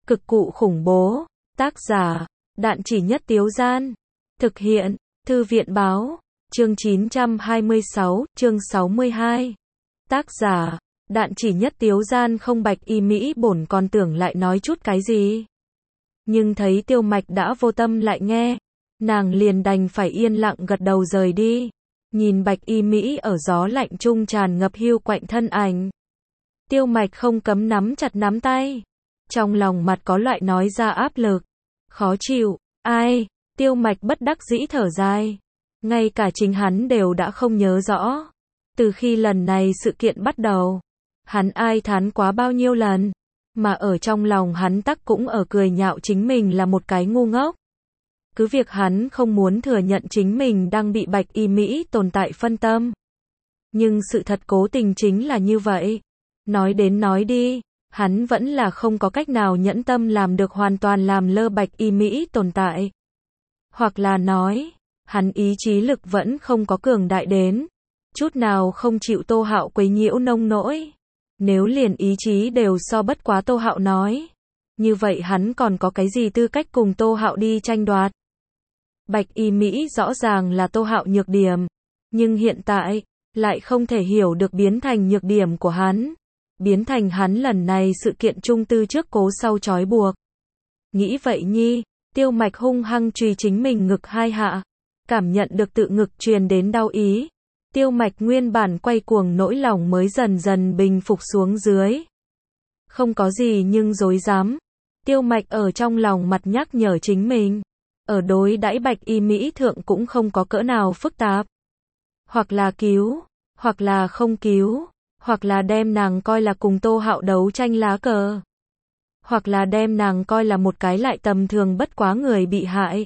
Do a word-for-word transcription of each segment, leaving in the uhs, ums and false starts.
Cực cụ khủng bố. Tác giả, Đạn Chỉ Nhất Tiếu Gian. Thực hiện, Thư viện báo. Chương chín trăm hai mươi sáu, chương sáu mươi hai. Tác giả, Đạn Chỉ Nhất Tiếu Gian. Không, Bạch Y Mỹ bổn còn tưởng lại nói chút cái gì. Nhưng thấy Tiêu Mạch đã vô tâm lại nghe, nàng liền đành phải yên lặng gật đầu rời đi. Nhìn Bạch Y Mỹ ở gió lạnh trung tràn ngập hiu quạnh thân ảnh, Tiêu Mạch không cấm nắm chặt nắm tay. Trong lòng mặt có loại nói ra áp lực, khó chịu. Ai? Tiêu Mạch bất đắc dĩ thở dài. Ngay cả chính hắn đều đã không nhớ rõ. Từ khi lần này sự kiện bắt đầu, hắn ai thán quá bao nhiêu lần, mà ở trong lòng hắn tắc cũng ở cười nhạo chính mình là một cái ngu ngốc. Cứ việc hắn không muốn thừa nhận chính mình đang bị Bạch Y Mỹ tồn tại phân tâm. Nhưng sự thật cố tình chính là như vậy. Nói đến nói đi, hắn vẫn là không có cách nào nhẫn tâm làm được hoàn toàn làm lơ Bạch Y Mỹ tồn tại. Hoặc là nói, hắn ý chí lực vẫn không có cường đại đến chút nào không chịu Tô Hạo quấy nhiễu nông nỗi. Nếu liền ý chí đều so bất quá Tô Hạo nói, như vậy hắn còn có cái gì tư cách cùng Tô Hạo đi tranh đoạt? Bạch Y Mỹ rõ ràng là Tô Hạo nhược điểm, nhưng hiện tại lại không thể hiểu được biến thành nhược điểm của hắn, biến thành hắn lần này sự kiện trung tư trước cố sau trói buộc. Nghĩ vậy nhi, Tiêu Mạch hung hăng chùy chính mình ngực hai hạ, cảm nhận được tự ngực truyền đến đau ý. Tiêu Mạch nguyên bản quay cuồng nỗi lòng mới dần dần bình phục xuống dưới. Không có gì nhưng dối dám. Tiêu Mạch ở trong lòng mặt nhắc nhở chính mình, ở đối đãi Bạch Y Mỹ thượng cũng không có cỡ nào phức tạp. Hoặc là cứu, hoặc là không cứu, hoặc là đem nàng coi là cùng Tô Hạo đấu tranh lá cờ, hoặc là đem nàng coi là một cái lại tầm thường bất quá người bị hại.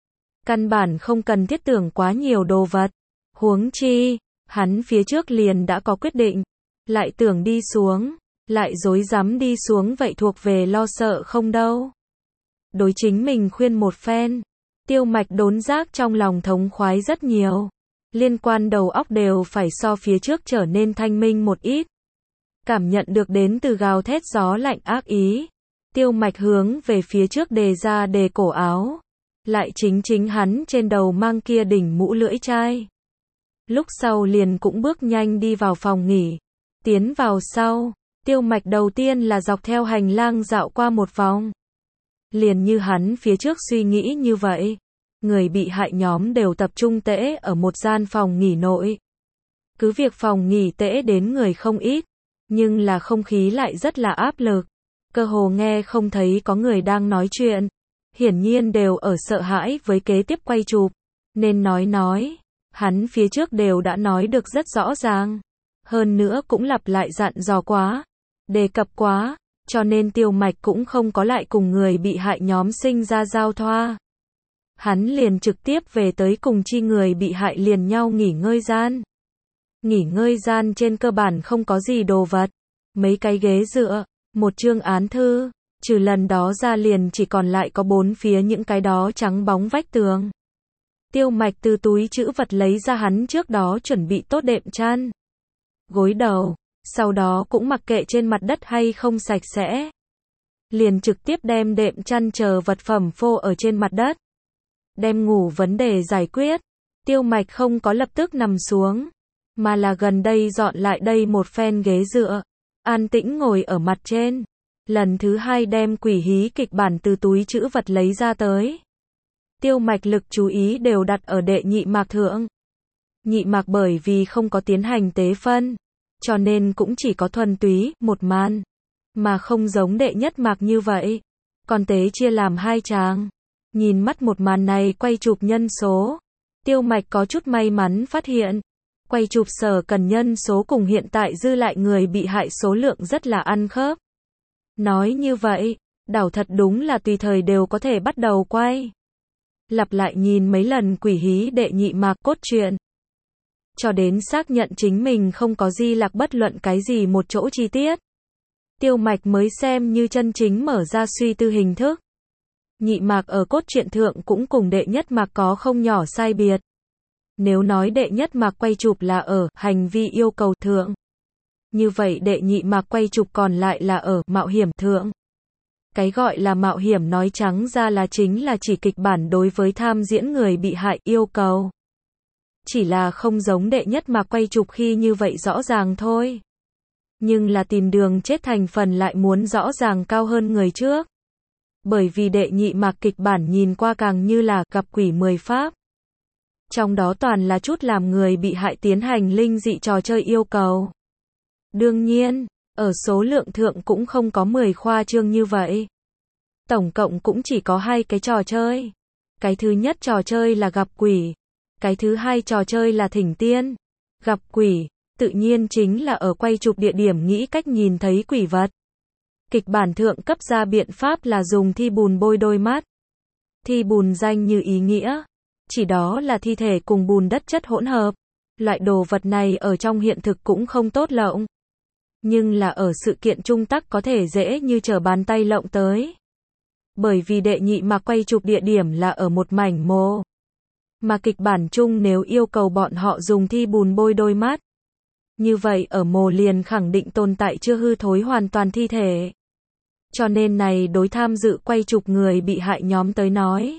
Căn bản không cần thiết tưởng quá nhiều đồ vật. Huống chi, hắn phía trước liền đã có quyết định, lại tưởng đi xuống, lại dối dám đi xuống vậy thuộc về lo sợ không đâu. Đối chính mình khuyên một phen, Tiêu Mạch đốn giác trong lòng thống khoái rất nhiều. Liên quan đầu óc đều phải so phía trước trở nên thanh minh một ít. Cảm nhận được đến từ gào thét gió lạnh ác ý, Tiêu Mạch hướng về phía trước đề ra đề cổ áo, lại chính chính hắn trên đầu mang kia đỉnh mũ lưỡi chai. Lúc sau liền cũng bước nhanh đi vào phòng nghỉ. Tiến vào sau, Tiêu Mạch đầu tiên là dọc theo hành lang dạo qua một vòng. Liền như hắn phía trước suy nghĩ như vậy, người bị hại nhóm đều tập trung tễ ở một gian phòng nghỉ nội. Cứ việc phòng nghỉ tễ đến người không ít, nhưng là không khí lại rất là áp lực. Cơ hồ nghe không thấy có người đang nói chuyện. Hiển nhiên đều ở sợ hãi với kế tiếp quay chụp. Nên nói nói, hắn phía trước đều đã nói được rất rõ ràng. Hơn nữa cũng lặp lại dặn dò quá, đề cập quá, cho nên Tiêu Mạch cũng không có lại cùng người bị hại nhóm sinh ra giao thoa. Hắn liền trực tiếp về tới cùng chi người bị hại liền nhau nghỉ ngơi gian. Nghỉ ngơi gian trên cơ bản không có gì đồ vật, mấy cái ghế dựa, một chương án thư, trừ lần đó ra liền chỉ còn lại có bốn phía những cái đó trắng bóng vách tường. Tiêu Mạch từ túi trữ vật lấy ra hắn trước đó chuẩn bị tốt đệm chăn, gối đầu, sau đó cũng mặc kệ trên mặt đất hay không sạch sẽ, liền trực tiếp đem đệm chăn chờ vật phẩm phô ở trên mặt đất. Đem ngủ vấn đề giải quyết, Tiêu Mạch không có lập tức nằm xuống, mà là gần đây dọn lại đây một phen ghế dựa, an tĩnh ngồi ở mặt trên. Lần thứ hai đem quỷ hí kịch bản từ túi trữ vật lấy ra tới. Tiêu Mạch lực chú ý đều đặt ở đệ nhị mạc thượng. Nhị mạc bởi vì không có tiến hành tế phân, cho nên cũng chỉ có thuần túy một màn, mà không giống đệ nhất mạc như vậy, còn tế chia làm hai tràng. Nhìn mắt một màn này quay chụp nhân số, Tiêu Mạch có chút may mắn phát hiện, quay chụp sở cần nhân số cùng hiện tại dư lại người bị hại số lượng rất là ăn khớp. Nói như vậy, đảo thật đúng là tùy thời đều có thể bắt đầu quay. Lặp lại nhìn mấy lần quỷ hí đệ nhị mạc cốt truyện, cho đến xác nhận chính mình không có gì lạc bất luận cái gì một chỗ chi tiết, Tiêu Mạch mới xem như chân chính mở ra suy tư hình thức. Nhị mạc ở cốt truyện thượng cũng cùng đệ nhất mạc có không nhỏ sai biệt. Nếu nói đệ nhất mạc quay chụp là ở hành vi yêu cầu thượng, như vậy đệ nhị mạc quay chụp còn lại là ở mạo hiểm thượng. Cái gọi là mạo hiểm nói trắng ra là chính là chỉ kịch bản đối với tham diễn người bị hại yêu cầu. Chỉ là không giống đệ nhất mà quay chụp khi như vậy rõ ràng thôi. Nhưng là tìm đường chết thành phần lại muốn rõ ràng cao hơn người trước. Bởi vì đệ nhị mạc kịch bản nhìn qua càng như là gặp quỷ mười pháp. Trong đó toàn là chút làm người bị hại tiến hành linh dị trò chơi yêu cầu. Đương nhiên, ở số lượng thượng cũng không có mười khoa trương như vậy. Tổng cộng cũng chỉ có hai cái trò chơi. Cái thứ nhất trò chơi là gặp quỷ. Cái thứ hai trò chơi là thỉnh tiên. Gặp quỷ, tự nhiên chính là ở quay chụp địa điểm nghĩ cách nhìn thấy quỷ vật. Kịch bản thượng cấp ra biện pháp là dùng thi bùn bôi đôi mắt. Thi bùn danh như ý nghĩa. Chỉ đó là thi thể cùng bùn đất chất hỗn hợp. Loại đồ vật này ở trong hiện thực cũng không tốt lộng. Nhưng là ở sự kiện trung tắc có thể dễ như trở bàn tay lộng tới. Bởi vì đệ nhị mà quay chụp địa điểm là ở một mảnh mồ. Mà kịch bản chung nếu yêu cầu bọn họ dùng thi bùn bôi đôi mắt. Như vậy ở mồ liền khẳng định tồn tại chưa hư thối hoàn toàn thi thể. Cho nên này đối tham dự quay chụp người bị hại nhóm tới nói.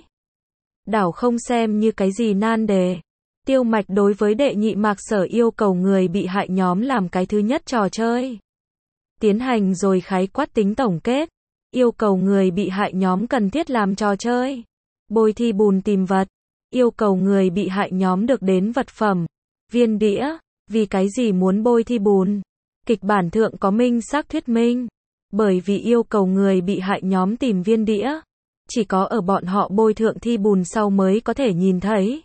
Đảo không xem như cái gì nan đề. Tiêu Mạch đối với đệ nhị mạc sở yêu cầu người bị hại nhóm làm cái thứ nhất trò chơi. Tiến hành rồi khái quát tính tổng kết. Yêu cầu người bị hại nhóm cần thiết làm trò chơi. Bôi thi bùn tìm vật. Yêu cầu người bị hại nhóm được đến vật phẩm. Viên đĩa. Vì cái gì muốn bôi thi bùn? Kịch bản thượng có minh xác thuyết minh. Bởi vì yêu cầu người bị hại nhóm tìm viên đĩa. Chỉ có ở bọn họ bôi thượng thi bùn sau mới có thể nhìn thấy.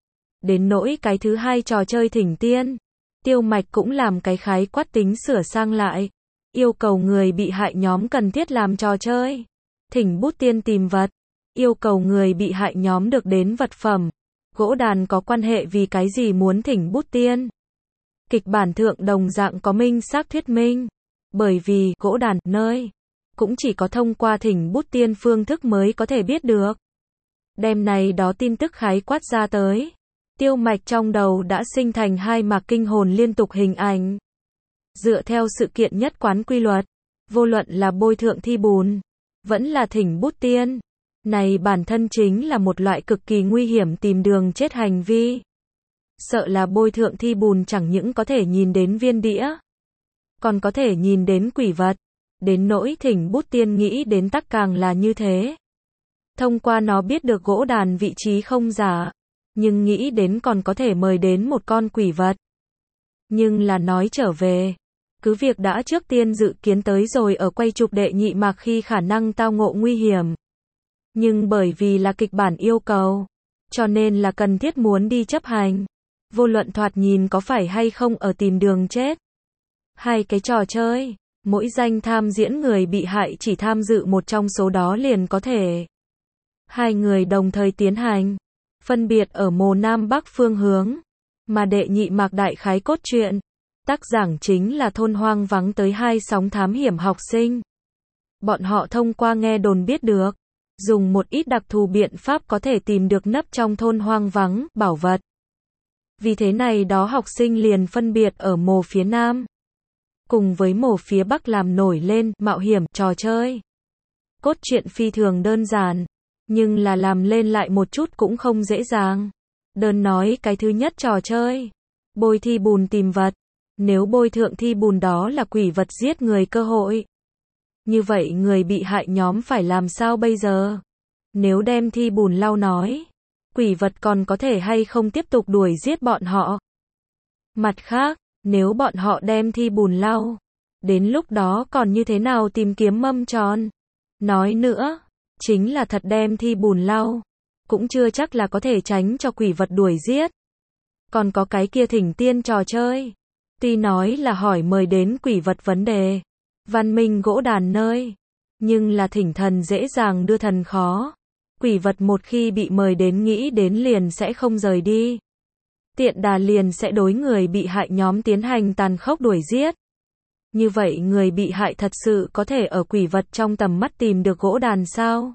Đến nỗi cái thứ hai trò chơi thỉnh tiên. Tiêu Mạch cũng làm cái khái quát tính sửa sang lại. Yêu cầu người bị hại nhóm cần thiết làm trò chơi. Thỉnh bút tiên tìm vật. Yêu cầu người bị hại nhóm được đến vật phẩm. Gỗ đàn có quan hệ vì cái gì muốn thỉnh bút tiên. Kịch bản thượng đồng dạng có minh xác thuyết minh. Bởi vì gỗ đàn nơi cũng chỉ có thông qua thỉnh bút tiên phương thức mới có thể biết được. Đêm này đó tin tức khái quát ra tới. Tiêu Mạch trong đầu đã sinh thành hai mạc kinh hồn liên tục hình ảnh. Dựa theo sự kiện nhất quán quy luật, vô luận là bôi thượng thi bùn, vẫn là thỉnh bút tiên. Này bản thân chính là một loại cực kỳ nguy hiểm tìm đường chết hành vi. Sợ là bôi thượng thi bùn chẳng những có thể nhìn đến viên đĩa, còn có thể nhìn đến quỷ vật. Đến nỗi thỉnh bút tiên nghĩ đến tắc càng là như thế. Thông qua nó biết được gỗ đàn vị trí không giả, nhưng nghĩ đến còn có thể mời đến một con quỷ vật. Nhưng là nói trở về, cứ việc đã trước tiên dự kiến tới rồi ở quay chụp đệ nhị mạc khi khả năng tao ngộ nguy hiểm. Nhưng bởi vì là kịch bản yêu cầu, cho nên là cần thiết muốn đi chấp hành. Vô luận thoạt nhìn có phải hay không ở tìm đường chết. Hai cái trò chơi, mỗi danh tham diễn người bị hại chỉ tham dự một trong số đó liền có thể. Hai người đồng thời tiến hành, phân biệt ở mồ Nam Bắc phương hướng. Mà đệ nhị mạc đại khái cốt truyện, tác giảng chính là thôn hoang vắng tới hai sóng thám hiểm học sinh. Bọn họ thông qua nghe đồn biết được, dùng một ít đặc thù biện pháp có thể tìm được nấp trong thôn hoang vắng, bảo vật. Vì thế này đó học sinh liền phân biệt ở mồ phía Nam, cùng với mồ phía Bắc làm nổi lên, mạo hiểm, trò chơi. Cốt truyện phi thường đơn giản, nhưng là làm lên lại một chút cũng không dễ dàng. Đơn nói cái thứ nhất trò chơi, bôi thi bùn tìm vật. Nếu bôi thượng thi bùn đó là quỷ vật giết người cơ hội. Như vậy người bị hại nhóm phải làm sao bây giờ? Nếu đem thi bùn lau nói, quỷ vật còn có thể hay không tiếp tục đuổi giết bọn họ? Mặt khác, nếu bọn họ đem thi bùn lau, đến lúc đó còn như thế nào tìm kiếm mâm tròn? Nói nữa, chính là thật đem thi bùn lau, cũng chưa chắc là có thể tránh cho quỷ vật đuổi giết. Còn có cái kia thỉnh tiên trò chơi. Tuy nói là hỏi mời đến quỷ vật vấn đề, văn minh gỗ đàn nơi, nhưng là thỉnh thần dễ dàng đưa thần khó. Quỷ vật một khi bị mời đến nghĩ đến liền sẽ không rời đi. Tiện đà liền sẽ đối người bị hại nhóm tiến hành tàn khốc đuổi giết. Như vậy người bị hại thật sự có thể ở quỷ vật trong tầm mắt tìm được gỗ đàn sao?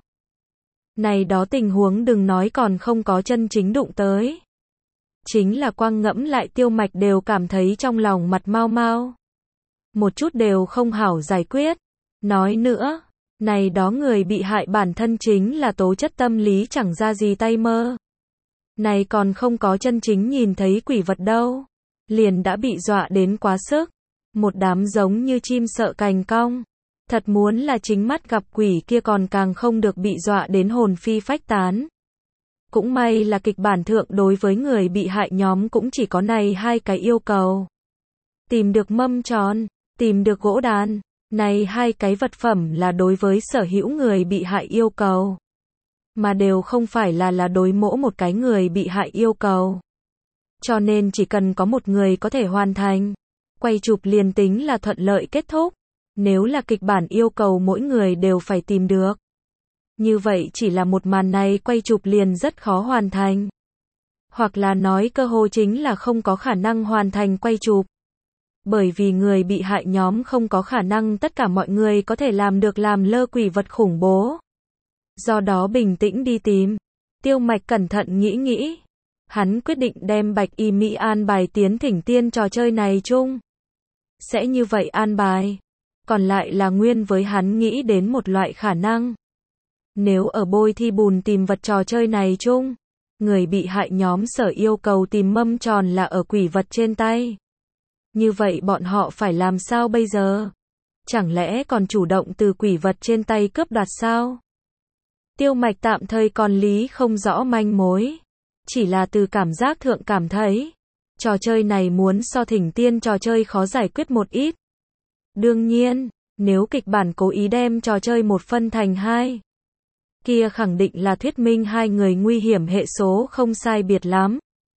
Này đó tình huống đừng nói còn không có chân chính đụng tới. Chính là quang ngẫm lại Tiêu Mạch đều cảm thấy trong lòng mặt mau mau. Một chút đều không hảo giải quyết. Nói nữa, Này đó người bị hại bản thân chính là tố chất tâm lý chẳng ra gì tay mơ. Này còn không có chân chính nhìn thấy quỷ vật đâu. Liền đã bị dọa đến quá sức. Một đám giống như chim sợ cành cong. Thật muốn là chính mắt gặp quỷ kia còn càng không được bị dọa đến hồn phi phách tán. Cũng may là kịch bản thượng đối với người bị hại nhóm cũng chỉ có này hai cái yêu cầu. Tìm được mâm tròn, tìm được gỗ đàn. Này hai cái vật phẩm là đối với sở hữu người bị hại yêu cầu. Mà đều không phải là là đối mỗi một cái người bị hại yêu cầu. Cho nên chỉ cần có một người có thể hoàn thành. Quay chụp liền tính là thuận lợi kết thúc. Nếu là kịch bản yêu cầu mỗi người đều phải tìm được. Như vậy chỉ là một màn này quay chụp liền rất khó hoàn thành. Hoặc là nói cơ hồ chính là không có khả năng hoàn thành quay chụp. Bởi vì người bị hại nhóm không có khả năng tất cả mọi người có thể làm được làm lơ quỷ vật khủng bố. Do đó bình tĩnh đi tìm. Tiêu Mạch cẩn thận nghĩ nghĩ. Hắn quyết định đem Bạch Y Mỹ an bài tiến thỉnh tiên trò chơi này chung. Sẽ như vậy an bài. Còn lại là nguyên với hắn nghĩ đến một loại khả năng. Nếu ở bôi thi bùn tìm vật trò chơi này chung, người bị hại nhóm sở yêu cầu tìm mâm tròn là ở quỷ vật trên tay. Như vậy bọn họ phải làm sao bây giờ? Chẳng lẽ còn chủ động từ quỷ vật trên tay cướp đoạt sao? Tiêu Mạch tạm thời còn lý không rõ manh mối. Chỉ là từ cảm giác thượng cảm thấy, trò chơi này muốn so thỉnh tiên trò chơi khó giải quyết một ít. Đương nhiên, nếu kịch bản cố ý đem trò chơi một phân thành hai, kia khẳng định là thuyết minh hai người nguy hiểm hệ số không sai biệt lắm.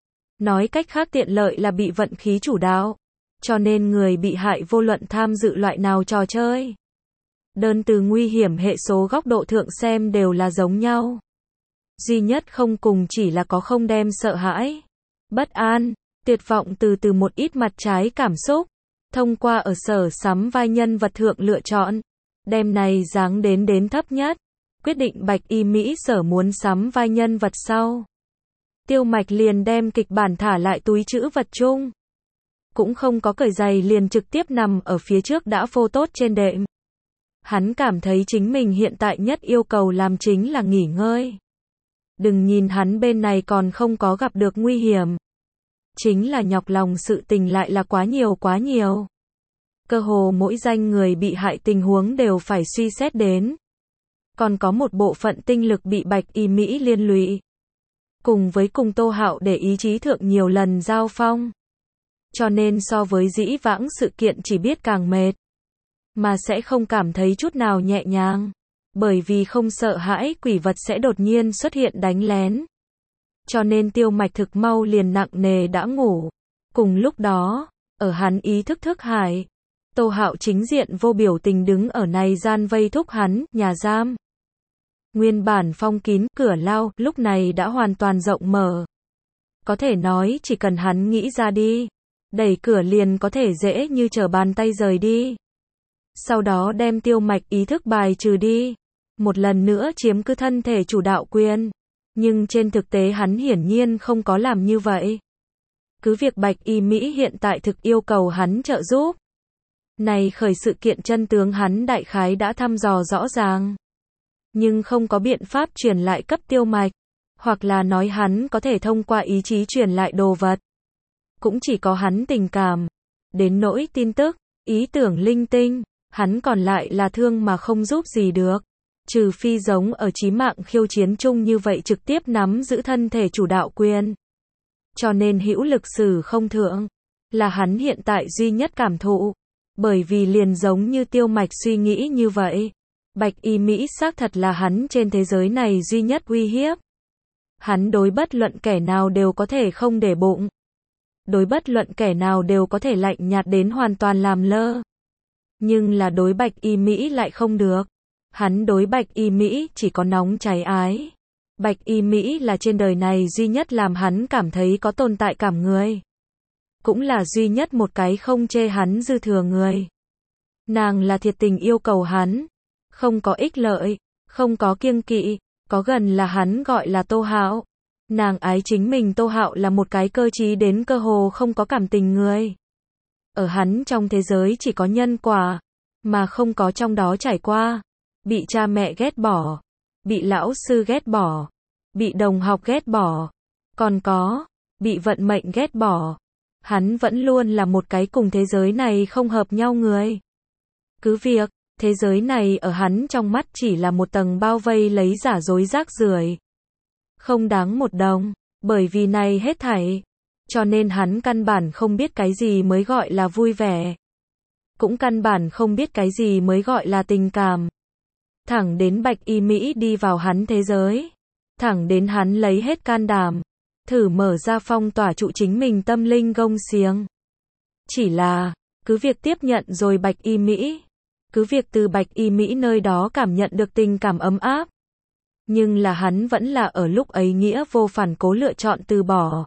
Nói cách khác tiện lợi là bị vận khí chủ đạo. Cho nên người bị hại vô luận tham dự loại nào trò chơi. Đơn từ nguy hiểm hệ số góc độ thượng xem đều là giống nhau. Duy nhất không cùng chỉ là có không đem sợ hãi, bất an, tuyệt vọng từ từ một ít mặt trái cảm xúc. Thông qua ở sở sắm vai nhân vật thượng lựa chọn. Đem này giáng đến đến thấp nhất. Quyết định Bạch Y Mỹ sở muốn sắm vai nhân vật sau. Tiêu Mạch liền đem kịch bản thả lại túi trữ vật chung. Cũng không có cởi giày liền trực tiếp nằm ở phía trước đã phô tốt trên đệm. Hắn cảm thấy chính mình hiện tại nhất yêu cầu làm chính là nghỉ ngơi. Đừng nhìn hắn bên này còn không có gặp được nguy hiểm. Chính là nhọc lòng sự tình lại là quá nhiều quá nhiều. Cơ hồ mỗi danh người bị hại tình huống đều phải suy xét đến. Còn có một bộ phận tinh lực bị Bạch Y Mỹ liên lụy. Cùng với cùng Tô Hạo để ý chí thượng nhiều lần giao phong. Cho nên so với dĩ vãng sự kiện chỉ biết càng mệt. Mà sẽ không cảm thấy chút nào nhẹ nhàng. Bởi vì không sợ hãi quỷ vật sẽ đột nhiên xuất hiện đánh lén. Cho nên Tiêu Mạch thực mau liền nặng nề đã ngủ. Cùng lúc đó, ở hắn ý thức thức hải, Tô Hạo chính diện vô biểu tình đứng ở này gian vây thúc hắn, nhà giam. Nguyên bản phong kín, cửa lao, lúc này đã hoàn toàn rộng mở. Có thể nói chỉ cần hắn nghĩ ra đi, đẩy cửa liền có thể dễ như trở bàn tay rời đi. Sau đó đem Tiêu Mạch ý thức bài trừ đi. Một lần nữa chiếm cứ thân thể chủ đạo quyền. Nhưng trên thực tế hắn hiển nhiên không có làm như vậy. Cứ việc Bạch Y Mỹ hiện tại thực yêu cầu hắn trợ giúp. Này khởi sự kiện chân tướng hắn đại khái đã thăm dò rõ ràng. Nhưng không có biện pháp truyền lại cấp Tiêu Mạch. Hoặc là nói hắn có thể thông qua ý chí truyền lại đồ vật. Cũng chỉ có hắn tình cảm. Đến nỗi tin tức, ý tưởng linh tinh, hắn còn lại là thương mà không giúp gì được. Trừ phi giống ở chí mạng khiêu chiến chung như vậy trực tiếp nắm giữ thân thể chủ đạo quyền. Cho nên hữu lực sử không thượng. Là hắn hiện tại duy nhất cảm thụ. Bởi vì liền giống như Tiêu Mạch suy nghĩ như vậy. Bạch Y Mỹ xác thật là hắn trên thế giới này duy nhất uy hiếp. Hắn đối bất luận kẻ nào đều có thể không để bụng. Đối bất luận kẻ nào đều có thể lạnh nhạt đến hoàn toàn làm lơ. Nhưng là đối Bạch Y Mỹ lại không được. Hắn đối Bạch Y Mỹ chỉ có nóng cháy ái. Bạch Y Mỹ là trên đời này duy nhất làm hắn cảm thấy có tồn tại cảm người. Cũng là duy nhất một cái không chê hắn dư thừa người. Nàng là thiệt tình yêu cầu hắn. Không có ích lợi, không có kiêng kỵ, có gần là hắn gọi là Tô Hạo. Nàng ái chính mình Tô Hạo là một cái cơ trí đến cơ hồ không có cảm tình người. Ở hắn trong thế giới chỉ có nhân quả, mà không có trong đó trải qua. bị cha mẹ ghét bỏ, bị lão sư ghét bỏ, bị đồng học ghét bỏ, còn có, bị vận mệnh ghét bỏ. Hắn vẫn luôn là một cái cùng thế giới này không hợp nhau người. Cứ việc, thế giới này ở hắn trong mắt chỉ là một tầng bao vây lấy giả dối rác rưởi, không đáng một đồng, bởi vì này hết thảy. Cho nên hắn căn bản không biết cái gì mới gọi là vui vẻ. Cũng căn bản không biết cái gì mới gọi là tình cảm. Thẳng đến Bạch Y Mỹ đi vào hắn thế giới. Thẳng đến hắn lấy hết can đảm. Thử mở ra phong tỏa trụ chính mình tâm linh gông xiềng. Chỉ là, cứ việc tiếp nhận rồi Bạch Y Mỹ. Cứ việc từ Bạch Y Mỹ nơi đó cảm nhận được tình cảm ấm áp. Nhưng là hắn vẫn là ở lúc ấy nghĩa vô phản cố lựa chọn từ bỏ.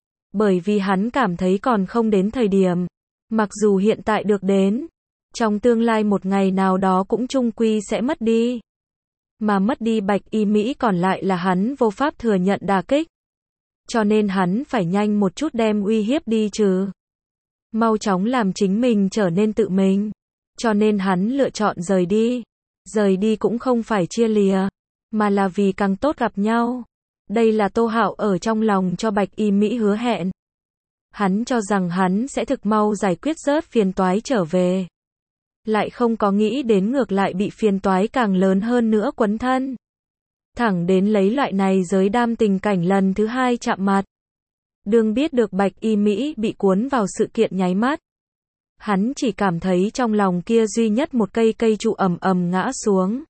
Bởi vì hắn cảm thấy còn không đến thời điểm. Mặc dù hiện tại được đến. Trong tương lai một ngày nào đó cũng chung quy sẽ mất đi. Mà mất đi Bạch Y Mỹ còn lại là hắn vô pháp thừa nhận đả kích. Cho nên hắn phải nhanh một chút đem uy hiếp đi trừ. Mau chóng làm chính mình trở nên tự mình. Cho nên hắn lựa chọn rời đi. Rời đi cũng không phải chia lìa. Mà là vì càng tốt gặp nhau. Đây là Tô Hạo ở trong lòng cho Bạch Y Mỹ hứa hẹn. Hắn cho rằng hắn sẽ thực mau giải quyết rớt phiền toái trở về. Lại không có nghĩ đến ngược lại bị phiền toái càng lớn hơn nữa quấn thân. Thẳng đến lấy loại này giới đam tình cảnh lần thứ hai chạm mặt. Đương biết được Bạch Y Mỹ bị cuốn vào sự kiện nháy mắt. Hắn chỉ cảm thấy trong lòng kia duy nhất một cây cây trụ ầm ầm ngã xuống.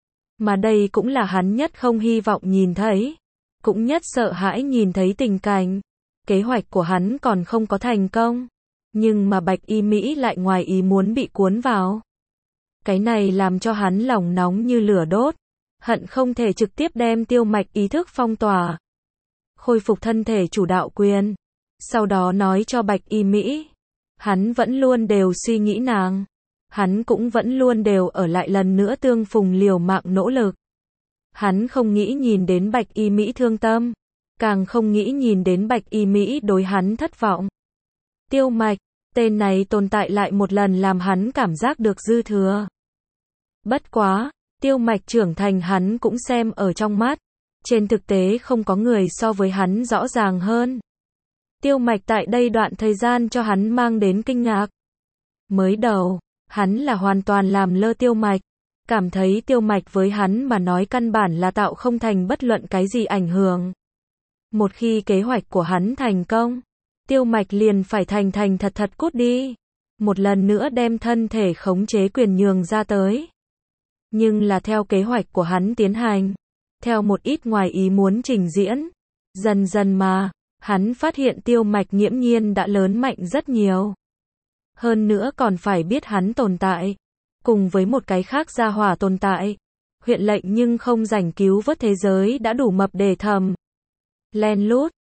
Mà đây cũng là hắn nhất không hy vọng nhìn thấy. Cũng nhất sợ hãi nhìn thấy tình cảnh. Kế hoạch của hắn còn không có thành công. Nhưng mà Bạch Y Mỹ lại ngoài ý muốn bị cuốn vào. Cái này làm cho hắn lòng nóng như lửa đốt. Hận không thể trực tiếp đem Tiêu Mạch ý thức phong tỏa. Khôi phục thân thể chủ đạo quyền. Sau đó nói cho Bạch Y Mỹ. Hắn vẫn luôn đều suy nghĩ nàng. Hắn cũng vẫn luôn đều ở lại lần nữa tương phùng liều mạng nỗ lực. Hắn không nghĩ nhìn đến Bạch Y Mỹ thương tâm. Càng không nghĩ nhìn đến Bạch Y Mỹ đối hắn thất vọng. Tiêu Mạch, tên này tồn tại lại một lần làm hắn cảm giác được dư thừa. Bất quá, Tiêu Mạch trưởng thành hắn cũng xem ở trong mắt. Trên thực tế không có người so với hắn rõ ràng hơn. Tiêu Mạch tại đây đoạn thời gian cho hắn mang đến kinh ngạc. Mới đầu, hắn là hoàn toàn làm lơ Tiêu Mạch. Cảm thấy Tiêu Mạch với hắn mà nói căn bản là tạo không thành bất luận cái gì ảnh hưởng. Một khi kế hoạch của hắn thành công, Tiêu Mạch liền phải thành thành thật thật cút đi. Một lần nữa đem thân thể khống chế quyền nhường ra tới. Nhưng là theo kế hoạch của hắn tiến hành, theo một ít ngoài ý muốn trình diễn, dần dần mà, hắn phát hiện Tiêu Mạch nghiễm nhiên đã lớn mạnh rất nhiều. Hơn nữa còn phải biết hắn tồn tại, cùng với một cái khác gia hỏa tồn tại. Huyện lệnh nhưng không rảnh cứu vớt thế giới đã đủ mập để thầm. Len lút,